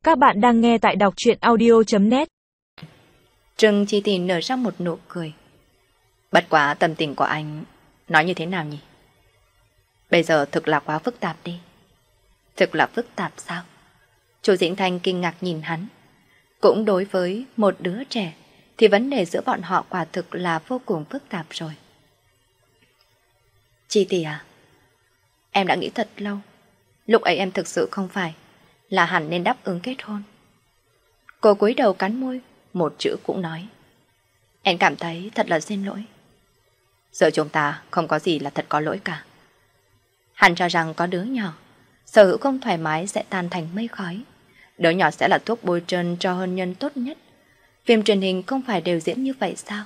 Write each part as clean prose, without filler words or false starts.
Các bạn đang nghe tại đọc truyện audio.net. Trừng Chi Tỷ nở ra một nụ cười. Bất quá tâm tình của anh nói như thế nào nhỉ? Bây giờ thực là quá phức tạp đi. Thực là phức tạp sao? Chu Dĩnh Thanh kinh ngạc nhìn hắn. Cũng đối với một đứa trẻ thì vấn đề giữa bọn họ quả thực là vô cùng phức tạp rồi. Chi Tỷ à, em đã nghĩ thật lâu. Lúc ấy em thực sự không phải là hẳn nên đáp ứng kết hôn. Cô cúi đầu cắn môi, một chữ cũng nói. Em cảm thấy thật là xin lỗi. Giữa chúng ta không có gì là thật có lỗi cả. Hắn cho rằng có đứa nhỏ, sở hữu không thoải mái sẽ tan thành mây khói. Đứa nhỏ sẽ là thuốc bôi trơn cho hôn nhân tốt nhất. Phim truyền hình không phải đều diễn như vậy sao?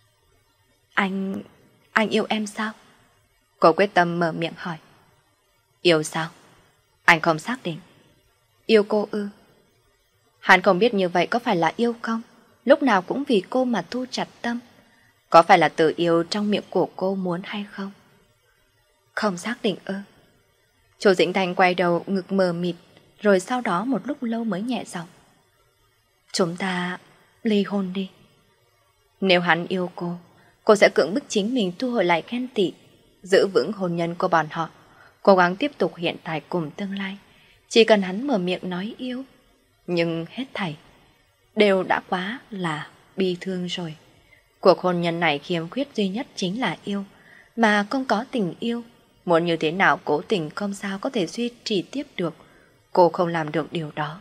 Anh yêu em sao? Cô quyết tâm mở miệng hỏi. Yêu sao? Anh không xác định. Yêu cô ư? Hắn không biết như vậy có phải là yêu không? Lúc nào cũng vì cô mà thu chặt tâm. Có phải là tự yêu trong miệng của cô muốn hay không? Không xác định ư? Chu Dĩnh Thanh quay đầu ngực mờ mịt, rồi sau đó một lúc lâu mới nhẹ giọng. Chúng ta ly hôn đi. Nếu hắn yêu cô sẽ cưỡng bức chính mình thu hồi lại ghen tị, giữ vững hôn nhân của bọn họ, cố gắng tiếp tục hiện tại cùng tương lai. Chỉ cần hắn mở miệng nói yêu. Nhưng hết thảy đều đã quá là bi thương rồi. Cuộc hôn nhân này khiếm khuyết duy nhất chính là yêu, mà không có tình yêu. Muốn như thế nào cố tình không sao có thể duy trì tiếp được. Cô không làm được điều đó.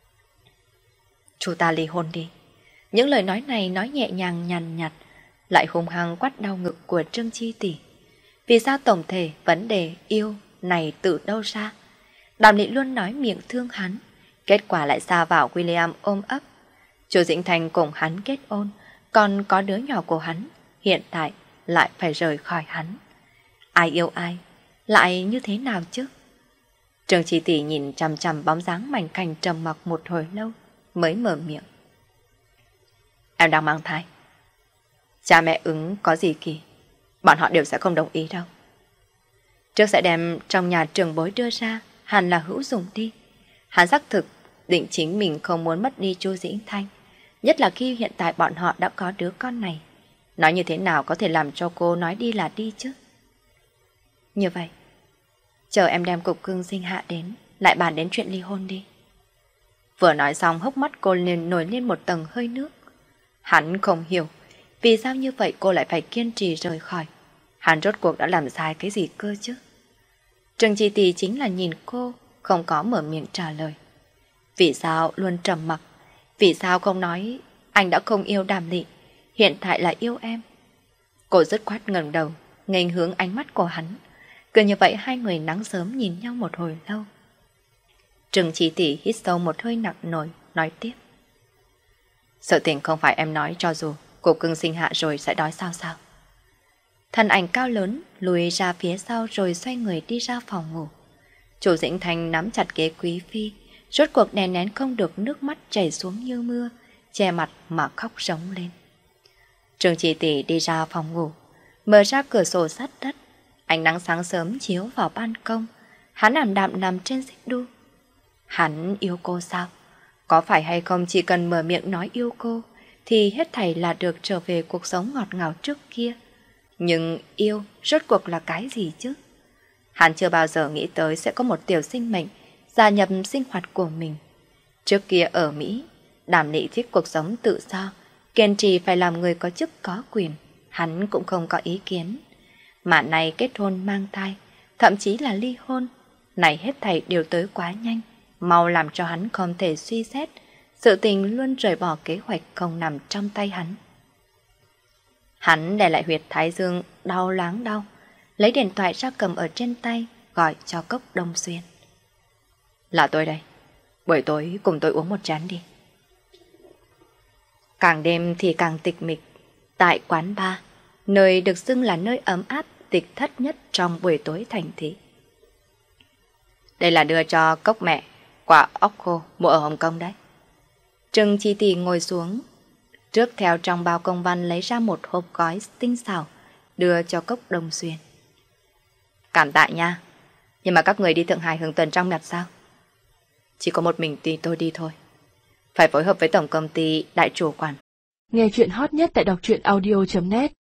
Chúng ta ly hôn đi. Những lời nói này nói nhẹ nhàng nhàn nhạt, lại hung hăng quát đau ngực của Trương Chi Tỷ. Vì sao tổng thể vấn đề yêu này từ đâu ra? Đàm Nghị luôn nói miệng thương hắn, kết quả lại xa vào William ôm ấp. Chu Dĩnh Thanh cùng hắn kết hôn, còn có đứa nhỏ của hắn, hiện tại lại phải rời khỏi hắn. Ai yêu ai, lại như thế nào chứ? Trương Chi Tỷ nhìn chằm chằm bóng dáng mảnh khảnh trầm mặc một hồi lâu, mới mở miệng. Em đang mang thai. Cha mẹ ứng có gì kỳ, bọn họ đều sẽ không đồng ý đâu. Trước sẽ đem trong nhà trường bối đưa ra, hẳn là hữu dụng đi. Hắn xác thực định chính mình không muốn mất đi Chu Dĩnh Thanh, nhất là khi hiện tại bọn họ đã có đứa con này. Nói như thế nào có thể làm cho cô nói đi là đi chứ? Như vậy, chờ em đem cục cưng sinh hạ đến, lại bàn đến chuyện ly hôn đi. Vừa nói xong hốc mắt cô liền nổi lên một tầng hơi nước. Hắn không hiểu vì sao như vậy cô lại phải kiên trì rời khỏi. Hắn rốt cuộc đã làm sai cái gì cơ chứ? Trương Chi Tỷ chính là nhìn cô, không có mở miệng trả lời. Vì sao luôn trầm mặc? Vì sao không nói anh đã không yêu Đàm Lị, hiện tại là yêu em? Cô dứt khoát ngẩng đầu, nghênh hướng ánh mắt của hắn. Cứ như vậy hai người nắng sớm nhìn nhau một hồi lâu. Trương Chi Tỷ hít sâu một hơi nặng nổi, nói tiếp. Sự tình không phải em nói cho dù cục cưng sinh hạ rồi sẽ đói sao sao. Thân ảnh cao lớn lùi ra phía sau rồi xoay người đi ra phòng ngủ. Chu Dĩnh Thanh nắm chặt ghế quý phi, rốt cuộc đè nén không được nước mắt chảy xuống như mưa, che mặt mà khóc rống lên. Trương Chi Tỷ đi ra phòng ngủ, mở ra cửa sổ sát đất, ánh nắng sáng sớm chiếu vào ban công. Hắn ảm đạm nằm trên xích đu. Hắn yêu cô sao? Có phải hay không chỉ cần mở miệng nói yêu cô thì hết thảy là được trở về cuộc sống ngọt ngào trước kia. Nhưng yêu rốt cuộc là cái gì chứ? Hắn chưa bao giờ nghĩ tới sẽ có một tiểu sinh mệnh gia nhập sinh hoạt của mình. Trước kia ở Mỹ, Đàm Nghị thích cuộc sống tự do, kiên trì phải làm người có chức có quyền. Hắn cũng không có ý kiến. Mà nay kết hôn mang thai, thậm chí là ly hôn, này hết thảy đều tới quá nhanh, mau làm cho hắn không thể suy xét. Sự tình luôn rời bỏ kế hoạch không nằm trong tay hắn. Hắn để lại huyệt thái dương đau láng đau, lấy điện thoại ra cầm ở trên tay, gọi cho Cốc Đông Xuyên. Là tôi đây, buổi tối cùng tôi uống một chén đi. Càng đêm thì càng tịch mịch. Tại quán bar, nơi được xưng là nơi ấm áp tịch thất nhất trong buổi tối thành thị. Đây là đưa cho Cốc mẹ quả ốc khô mua ở Hồng Kông đấy. Trương Chi Tỷ ngồi xuống, trước theo trong bao công văn lấy ra một hộp gói tinh xảo, đưa cho Cốc Đông Xuyên. Cảm tạ nha, nhưng mà các người đi Thượng Hải hưởng tuần trong mẹt sao? Chỉ có một mình tôi đi thôi. phải phối hợp với tổng công ty đại chủ quản. Nghe chuyện hot nhất tại đọc truyện audio.net